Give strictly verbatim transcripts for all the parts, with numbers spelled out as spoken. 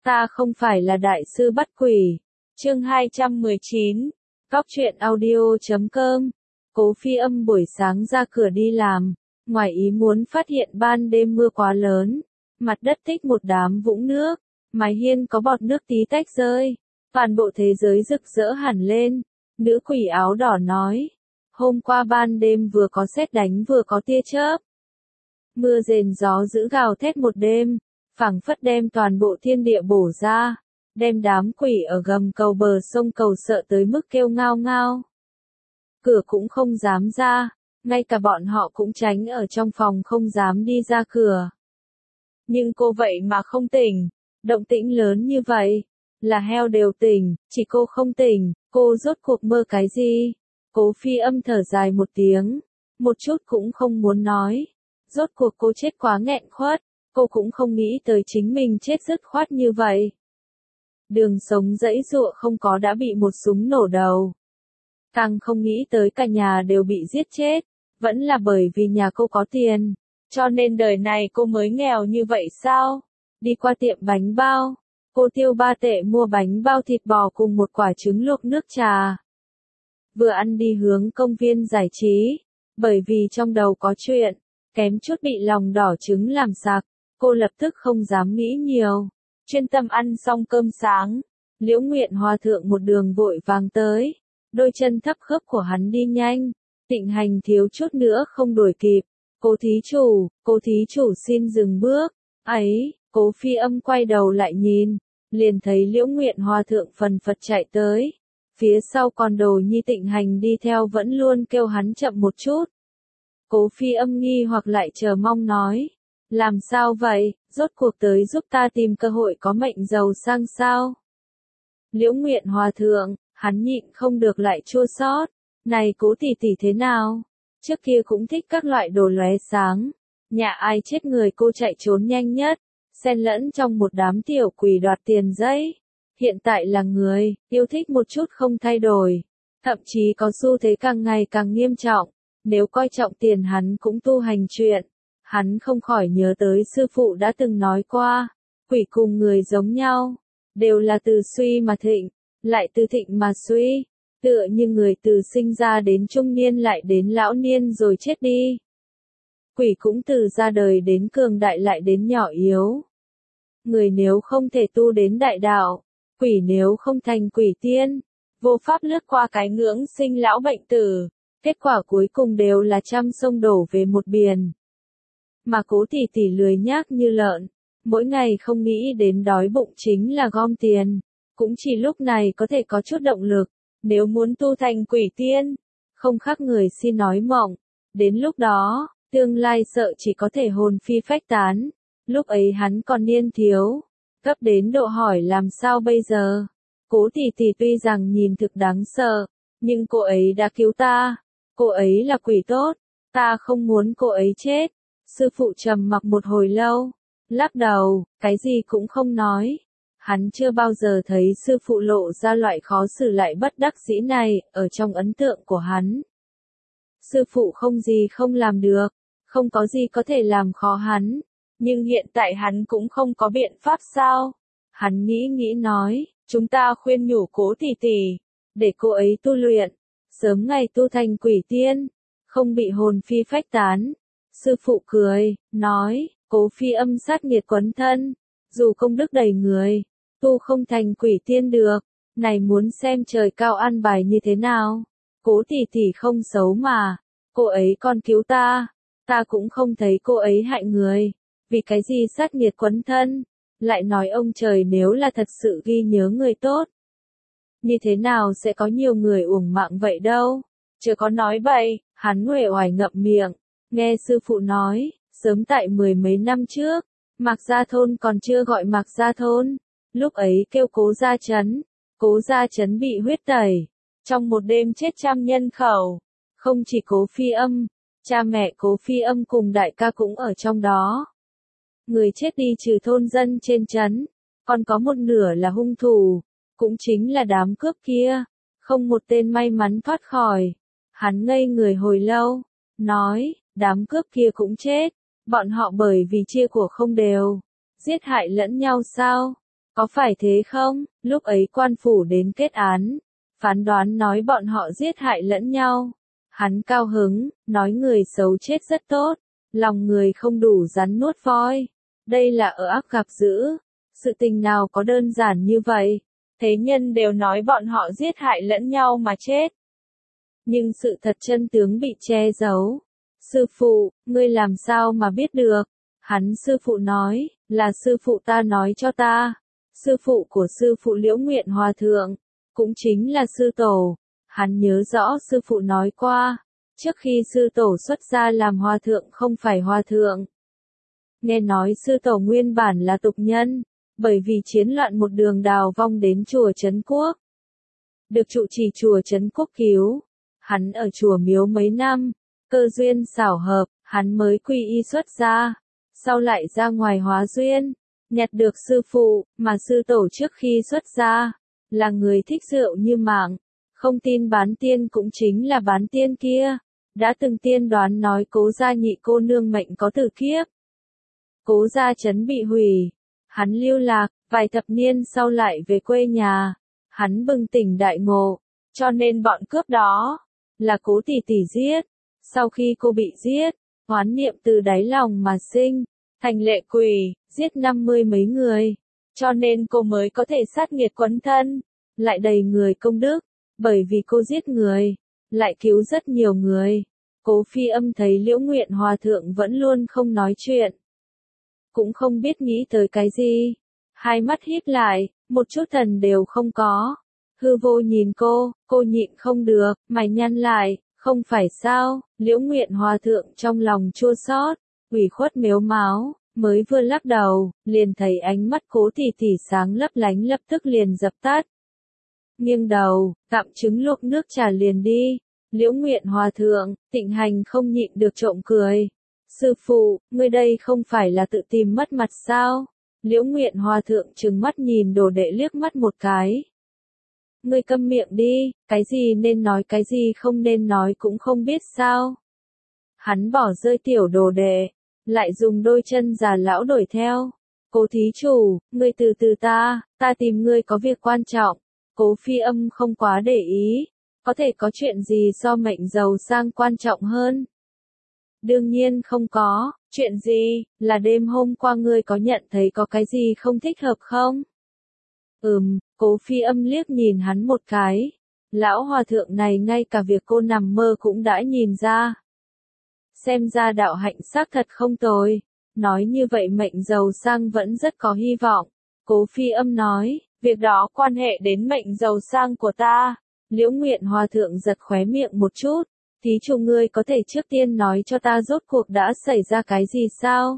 Ta không phải là đại sư bắt quỷ. Chương hai trăm mười chín. Cóc truyện audio chấm com. Cố Phi Âm buổi sáng ra cửa đi làm, ngoài ý muốn phát hiện ban đêm mưa quá lớn, mặt đất tích một đám vũng nước, mái hiên có bọt nước tí tách rơi, toàn bộ thế giới rực rỡ hẳn lên. Nữ quỷ áo đỏ nói, hôm qua ban đêm vừa có sét đánh vừa có tia chớp. Mưa rền gió dữ gào thét một đêm, phảng phất đem toàn bộ thiên địa bổ ra, đem đám quỷ ở gầm cầu bờ sông cầu sợ tới mức kêu ngao ngao. Cửa cũng không dám ra, ngay cả bọn họ cũng tránh ở trong phòng không dám đi ra cửa. Nhưng cô vậy mà không tỉnh, động tĩnh lớn như vậy, là heo đều tỉnh, chỉ cô không tỉnh, cô rốt cuộc mơ cái gì? Cố Phi Âm thở dài một tiếng, một chút cũng không muốn nói. Rốt cuộc cô chết quá nghẹn khuất, cô cũng không nghĩ tới chính mình chết dứt khoát như vậy. Đường sống dãy dụa không có đã bị một súng nổ đầu. Càng không nghĩ tới cả nhà đều bị giết chết, vẫn là bởi vì nhà cô có tiền, cho nên đời này cô mới nghèo như vậy sao? Đi qua tiệm bánh bao, cô tiêu ba tệ mua bánh bao thịt bò cùng một quả trứng luộc nước trà. Vừa ăn đi hướng công viên giải trí, bởi vì trong đầu có chuyện, kém chút bị lòng đỏ trứng làm sặc, cô lập tức không dám nghĩ nhiều, chuyên tâm ăn xong cơm sáng. Liễu Nguyện Hòa thượng một đường vội vàng tới, đôi chân thấp khớp của hắn đi nhanh, Tịnh Hành thiếu chút nữa không đuổi kịp. Cố thí chủ, cố thí chủ xin dừng bước. Ấy, Cố Phi Âm quay đầu lại nhìn, liền thấy Liễu Nguyện Hòa thượng phần phật chạy tới, phía sau còn Đồ Nhi Tịnh Hành đi theo vẫn luôn kêu hắn chậm một chút. Cố Phi Âm nghi hoặc lại chờ mong nói, làm sao vậy, rốt cuộc tới giúp ta tìm cơ hội có mệnh giàu sang sao? Liễu Nguyện Hòa thượng, hắn nhịn không được lại chua xót, này Cố tỷ tỷ thế nào? Trước kia cũng thích các loại đồ lóe sáng, nhà ai chết người cô chạy trốn nhanh nhất, xen lẫn trong một đám tiểu quỷ đoạt tiền giấy. Hiện tại là người, yêu thích một chút không thay đổi, thậm chí có xu thế càng ngày càng nghiêm trọng, nếu coi trọng tiền hắn cũng tu hành chuyện. Hắn không khỏi nhớ tới sư phụ đã từng nói qua, quỷ cùng người giống nhau, đều là từ suy mà thịnh, lại từ thịnh mà suy, tựa như người từ sinh ra đến trung niên lại đến lão niên rồi chết đi. Quỷ cũng từ ra đời đến cường đại lại đến nhỏ yếu. Người nếu không thể tu đến đại đạo, quỷ nếu không thành quỷ tiên, vô pháp lướt qua cái ngưỡng sinh lão bệnh tử, kết quả cuối cùng đều là trăm sông đổ về một biển. Mà Cố tỷ tỷ lười nhác như lợn, mỗi ngày không nghĩ đến đói bụng chính là gom tiền, cũng chỉ lúc này có thể có chút động lực, nếu muốn tu thành quỷ tiên, không khác người si nói mộng, đến lúc đó, tương lai sợ chỉ có thể hồn phi phách tán, lúc ấy hắn còn niên thiếu, gấp đến độ hỏi làm sao bây giờ. Cố tỷ tỷ tuy rằng nhìn thực đáng sợ, nhưng cô ấy đã cứu ta, cô ấy là quỷ tốt, ta không muốn cô ấy chết. Sư phụ trầm mặc một hồi lâu, lắc đầu, cái gì cũng không nói. Hắn chưa bao giờ thấy sư phụ lộ ra loại khó xử lại bất đắc dĩ này, ở trong ấn tượng của hắn. Sư phụ không gì không làm được, không có gì có thể làm khó hắn, nhưng hiện tại hắn cũng không có biện pháp sao. Hắn nghĩ nghĩ nói, chúng ta khuyên nhủ Cố tỷ tỷ, để cô ấy tu luyện, sớm ngày tu thành quỷ tiên, không bị hồn phi phách tán. Sư phụ cười, nói, Cố Phi Âm sát nghiệt quấn thân, dù công đức đầy người, tu không thành quỷ tiên được, này muốn xem trời cao an bài như thế nào. Cố tỷ tỷ không xấu mà, cô ấy còn cứu ta, ta cũng không thấy cô ấy hại người, vì cái gì sát nghiệt quấn thân, lại nói ông trời nếu là thật sự ghi nhớ người tốt, như thế nào sẽ có nhiều người uổng mạng vậy đâu. Chưa có nói vậy, hắn uể oải ngậm miệng. Nghe sư phụ nói, sớm tại mười mấy năm trước, Mạc Gia Thôn còn chưa gọi Mạc Gia Thôn, lúc ấy kêu Cố Gia Trấn, Cố Gia Trấn bị huyết tẩy, trong một đêm chết trăm nhân khẩu, không chỉ Cố Phi Âm, cha mẹ Cố Phi Âm cùng đại ca cũng ở trong đó. Người chết đi trừ thôn dân trên trấn, còn có một nửa là hung thủ, cũng chính là đám cướp kia, không một tên may mắn thoát khỏi. Hắn ngây người hồi lâu, nói, đám cướp kia cũng chết, bọn họ bởi vì chia của không đều, giết hại lẫn nhau sao? Có phải thế không? Lúc ấy quan phủ đến kết án, phán đoán nói bọn họ giết hại lẫn nhau. Hắn cao hứng, nói người xấu chết rất tốt, lòng người không đủ rắn nuốt voi. Đây là ở ác gặp dữ, sự tình nào có đơn giản như vậy. Thế nhân đều nói bọn họ giết hại lẫn nhau mà chết. Nhưng sự thật chân tướng bị che giấu. Sư phụ, ngươi làm sao mà biết được? Hắn sư phụ nói, là sư phụ ta nói cho ta. Sư phụ của sư phụ Liễu Nguyện Hòa Thượng, cũng chính là sư tổ. Hắn nhớ rõ sư phụ nói qua, trước khi sư tổ xuất gia làm hòa thượng không phải hòa thượng. Nghe nói sư tổ nguyên bản là tục nhân, bởi vì chiến loạn một đường đào vong đến chùa Trấn Quốc. Được trụ trì chùa Trấn Quốc cứu, hắn ở chùa miếu mấy năm, cơ duyên xảo hợp, hắn mới quy y xuất gia, sau lại ra ngoài hóa duyên, nhặt được sư phụ, mà sư tổ trước khi xuất gia, là người thích rượu như mạng, không tin bán tiên cũng chính là bán tiên kia, đã từng tiên đoán nói Cố gia nhị cô nương mệnh có tử kiếp. Cố gia trấn bị hủy, hắn lưu lạc, vài thập niên sau lại về quê nhà, hắn bừng tỉnh đại ngộ, cho nên bọn cướp đó, là Cố tỷ tỷ giết, sau khi cô bị giết, oán niệm từ đáy lòng mà sinh, thành lệ quỷ, giết năm mươi mấy người, cho nên cô mới có thể sát nghiệt quấn thân, lại đầy người công đức, bởi vì cô giết người, lại cứu rất nhiều người. Cố Phi Âm thấy Liễu Nguyện Hòa Thượng vẫn luôn không nói chuyện, cũng không biết nghĩ tới cái gì, hai mắt híp lại, một chút thần đều không có. Hư Vô nhìn cô, cô nhịn không được, mày nhăn lại, không phải sao? Liễu Nguyện Hòa Thượng trong lòng chua xót, ủy khuất mếu máo, mới vừa lắc đầu, liền thấy ánh mắt Cố tỷ tỷ sáng lấp lánh lập tức liền dập tắt. Nghiêng đầu, gặm trứng luộc nước trà liền đi. Liễu Nguyện Hòa Thượng, Tịnh Hành không nhịn được trộm cười. Sư phụ, ngươi đây không phải là tự tìm mất mặt sao? Liễu Nguyện Hòa Thượng trừng mắt nhìn đồ đệ liếc mắt một cái. Ngươi câm miệng đi, cái gì nên nói cái gì không nên nói cũng không biết sao? Hắn bỏ rơi tiểu đồ đệ, lại dùng đôi chân già lão đuổi theo. Cố thí chủ, ngươi từ từ ta, ta tìm ngươi có việc quan trọng. Cố Phi Âm không quá để ý, có thể có chuyện gì so mệnh giàu sang quan trọng hơn? Đương nhiên không có, chuyện gì, là đêm hôm qua ngươi có nhận thấy có cái gì không thích hợp không? Ừm, Cố Phi Âm liếc nhìn hắn một cái. Lão hòa thượng này ngay cả việc cô nằm mơ cũng đã nhìn ra. Xem ra đạo hạnh xác thật không tồi. Nói như vậy mệnh giàu sang vẫn rất có hy vọng. Cố Phi Âm nói, việc đó quan hệ đến mệnh giàu sang của ta. Liễu Nguyện Hòa Thượng giật khóe miệng một chút. Thí chủ ngươi có thể trước tiên nói cho ta rốt cuộc đã xảy ra cái gì sao?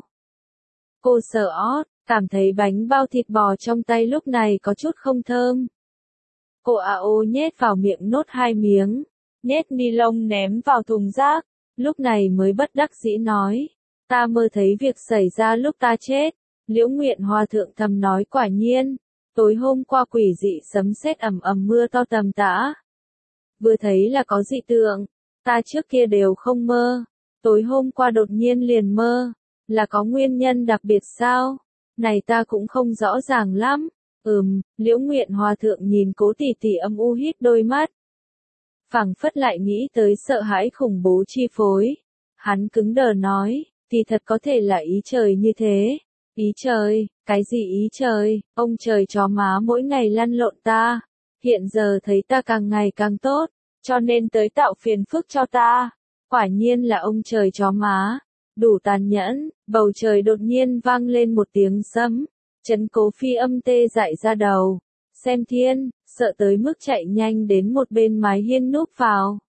Cô sợ ót, cảm thấy bánh bao thịt bò trong tay lúc này có chút không thơm. Cô à ô nhét vào miệng nốt hai miếng, nhét ni lông ném vào thùng rác, lúc này mới bất đắc dĩ nói. Ta mơ thấy việc xảy ra lúc ta chết. Liễu Nguyện Hòa Thượng thầm nói quả nhiên. Tối hôm qua quỷ dị sấm sét ầm ầm mưa to tầm tã. Vừa thấy là có dị tượng. Ta trước kia đều không mơ. Tối hôm qua đột nhiên liền mơ. Là có nguyên nhân đặc biệt sao? Này ta cũng không rõ ràng lắm. Ừm, Liễu Nguyện Hòa Thượng nhìn Cố tỷ tỷ âm u hít đôi mắt. Phảng phất lại nghĩ tới sợ hãi khủng bố chi phối. Hắn cứng đờ nói, thì thật có thể là ý trời như thế. Ý trời, cái gì ý trời, ông trời chó má mỗi ngày lăn lộn ta. Hiện giờ thấy ta càng ngày càng tốt, cho nên tới tạo phiền phức cho ta. Quả nhiên là ông trời chó má. Đủ tàn nhẫn, bầu trời đột nhiên vang lên một tiếng sấm. Trấn Cố Phi Âm tê dại ra đầu. Xem thiên, sợ tới mức chạy nhanh đến một bên mái hiên núp vào.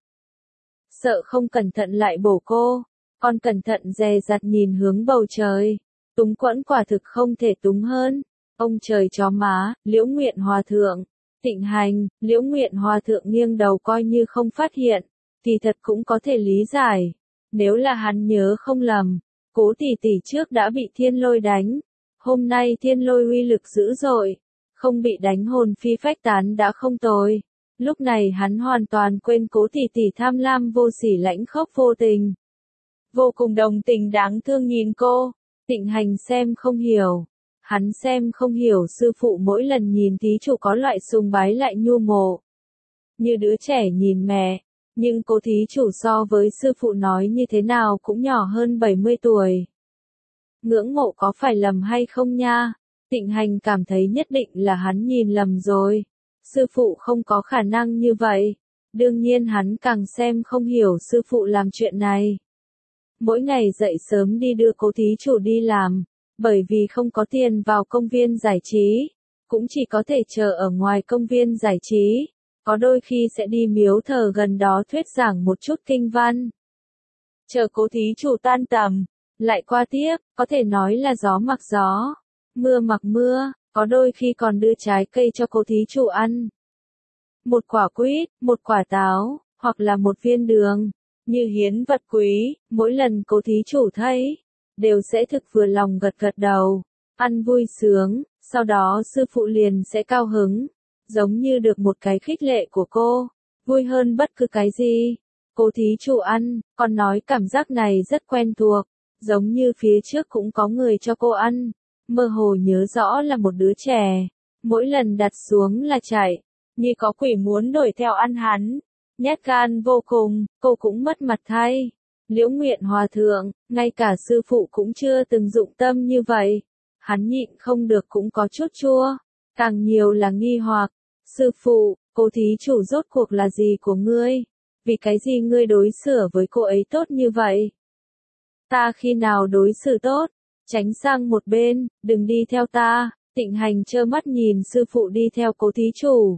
Sợ không cẩn thận lại bổ cô, còn cẩn thận dè dặt nhìn hướng bầu trời. Túng quẫn quả thực không thể túng hơn. Ông trời chó má, Liễu Nguyện Hòa Thượng. Tịnh Hành, Liễu Nguyện Hòa Thượng nghiêng đầu coi như không phát hiện. Thì thật cũng có thể lý giải. Nếu là hắn nhớ không lầm, Cố tỷ tỷ trước đã bị thiên lôi đánh. Hôm nay thiên lôi uy lực dữ dội. Không bị đánh hồn phi phách tán đã không tồi. Lúc này hắn hoàn toàn quên Cố tỷ tỷ tham lam vô sỉ lãnh khốc vô tình. Vô cùng đồng tình đáng thương nhìn cô. Tịnh Hành xem không hiểu. Hắn xem không hiểu sư phụ mỗi lần nhìn thí chủ có loại sùng bái lại nhu mộ. Như đứa trẻ nhìn mẹ, nhưng cô thí chủ so với sư phụ nói như thế nào cũng nhỏ hơn bảy mươi tuổi. Ngưỡng mộ có phải lầm hay không nha? Tịnh Hành cảm thấy nhất định là hắn nhìn lầm rồi. Sư phụ không có khả năng như vậy. Đương nhiên hắn càng xem không hiểu sư phụ làm chuyện này. Mỗi ngày dậy sớm đi đưa cô thí chủ đi làm, bởi vì không có tiền vào công viên giải trí, cũng chỉ có thể chờ ở ngoài công viên giải trí, có đôi khi sẽ đi miếu thờ gần đó thuyết giảng một chút kinh văn. Chờ cô thí chủ tan tầm, lại qua tiếp, có thể nói là gió mặc gió, mưa mặc mưa, có đôi khi còn đưa trái cây cho cô thí chủ ăn. Một quả quýt, một quả táo, hoặc là một viên đường, như hiến vật quý, mỗi lần cô thí chủ thấy, đều sẽ thực vừa lòng gật gật đầu, ăn vui sướng, sau đó sư phụ liền sẽ cao hứng, giống như được một cái khích lệ của cô, vui hơn bất cứ cái gì. Cô thí chủ ăn, còn nói cảm giác này rất quen thuộc, giống như phía trước cũng có người cho cô ăn, mơ hồ nhớ rõ là một đứa trẻ, mỗi lần đặt xuống là chạy, như có quỷ muốn đuổi theo ăn hắn, nhát gan vô cùng, cô cũng mất mặt thay. Liễu Nguyện Hòa Thượng, ngay cả sư phụ cũng chưa từng dụng tâm như vậy, hắn nhịn không được cũng có chút chua, càng nhiều là nghi hoặc, sư phụ, cô thí chủ rốt cuộc là gì của ngươi? Vì cái gì ngươi đối xử với cô ấy tốt như vậy? Ta khi nào đối xử tốt? Tránh sang một bên, đừng đi theo ta. Tịnh Hành trơ mắt nhìn sư phụ đi theo cô thí chủ.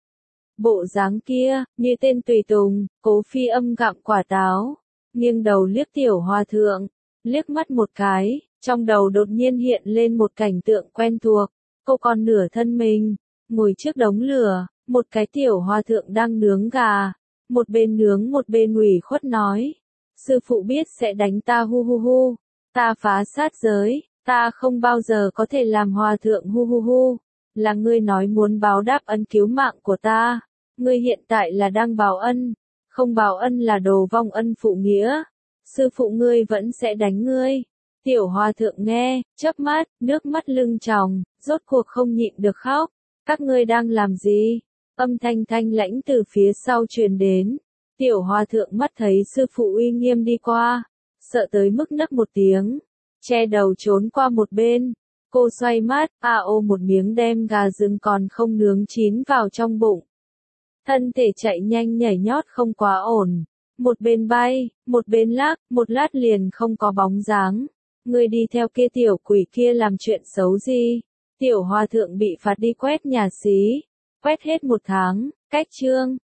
Bộ dáng kia, như tên tùy tùng, Cố Phi Âm gặm quả táo, nghiêng đầu liếc Tiểu Hòa Thượng, liếc mắt một cái, trong đầu đột nhiên hiện lên một cảnh tượng quen thuộc, cô còn nửa thân mình, ngồi trước đống lửa, một cái Tiểu Hòa Thượng đang nướng gà, một bên nướng một bên ủy khuất nói, sư phụ biết sẽ đánh ta hu hu hu, ta phá sát giới, ta không bao giờ có thể làm Hòa Thượng hu hu hu, là ngươi nói muốn báo đáp ân cứu mạng của ta, ngươi hiện tại là đang báo ân, không báo ân là đồ vong ân phụ nghĩa, sư phụ ngươi vẫn sẽ đánh ngươi. Tiểu Hòa Thượng nghe, chớp mắt, nước mắt lưng tròng, rốt cuộc không nhịn được khóc, các ngươi đang làm gì? Âm thanh thanh lãnh từ phía sau truyền đến, Tiểu Hòa Thượng mắt thấy sư phụ uy nghiêm đi qua, sợ tới mức nấc một tiếng, che đầu trốn qua một bên. Cô xoay mắt, a ô một miếng đem gà rừng còn không nướng chín vào trong bụng. Thân thể chạy nhanh nhảy nhót không quá ổn. Một bên bay, một bên lắc, một lát liền không có bóng dáng. Người đi theo kia tiểu quỷ kia làm chuyện xấu gì? Tiểu Hòa Thượng bị phạt đi quét nhà xí. Quét hết một tháng, cách chương.